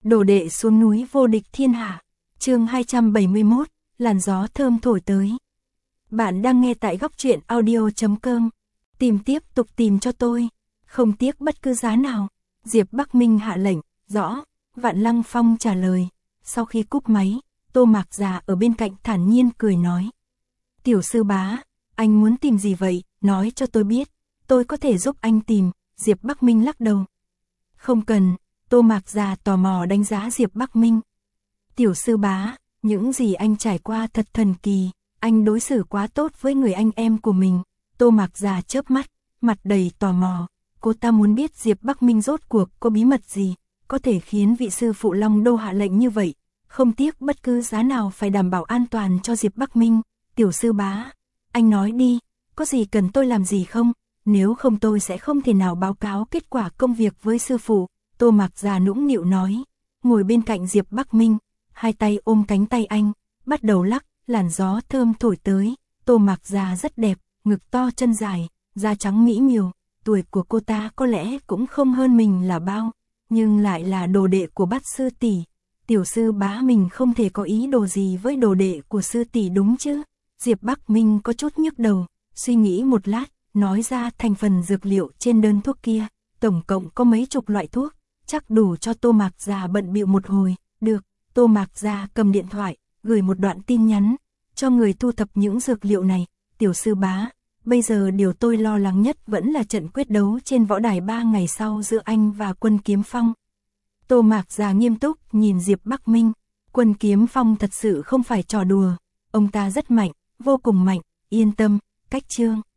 Đồ đệ xuống núi vô địch thiên hạ. Chương 271, làn gió thơm thổi tới. Bạn đang nghe tại góc truyện audio.com. Tìm tiếp tục tìm cho tôi, không tiếc bất cứ giá nào. Diệp Bắc Minh hạ lệnh. Rõ. Vạn Lăng Phong trả lời. Sau khi cúp máy, Tô Mạc Già ở bên cạnh thản nhiên cười nói: Tiểu sư bá, anh muốn tìm gì vậy, nói cho tôi biết, tôi có thể giúp anh tìm. Diệp Bắc Minh lắc đầu. Không cần. Tô Mạc Già tò mò đánh giá Diệp Bắc Minh. Tiểu sư bá, những gì anh trải qua thật thần kỳ, anh đối xử quá tốt với người anh em của mình. Tô Mạc Già chớp mắt, mặt đầy tò mò. Cô ta muốn biết Diệp Bắc Minh rốt cuộc có bí mật gì, có thể khiến vị sư phụ Long Đô hạ lệnh như vậy, không tiếc bất cứ giá nào phải đảm bảo an toàn cho Diệp Bắc Minh. Tiểu sư bá, anh nói đi, có gì cần tôi làm gì không? Nếu không tôi sẽ không thể nào báo cáo kết quả công việc với sư phụ. Tô Mạc Già nũng nịu nói, ngồi bên cạnh Diệp Bắc Minh, hai tay ôm cánh tay anh, bắt đầu lắc. Làn gió thơm thổi tới. Tô Mạc Già rất đẹp, ngực to chân dài, da trắng mỹ miều. Tuổi của cô ta có lẽ cũng không hơn mình là bao, nhưng lại là đồ đệ của Bát sư tỷ. Tiểu sư bá mình không thể có ý đồ gì với đồ đệ của sư tỷ đúng chứ? Diệp Bắc Minh có chút nhức đầu, suy nghĩ một lát, nói ra thành phần dược liệu trên đơn thuốc kia, tổng cộng có mấy chục loại thuốc, chắc đủ cho Tô Mạc Già bận bịu một hồi. Được. Tô Mạc Già cầm điện thoại, gửi một đoạn tin nhắn cho người thu thập những dược liệu này. Tiểu sư bá, bây giờ điều tôi lo lắng nhất vẫn là trận quyết đấu trên võ đài 3 ngày sau giữa anh và Quân Kiếm Phong. Tô Mạc Già nghiêm túc nhìn Diệp Bắc Minh. Quân Kiếm Phong thật sự không phải trò đùa, ông ta rất mạnh, vô cùng mạnh, yên tâm. Cách chương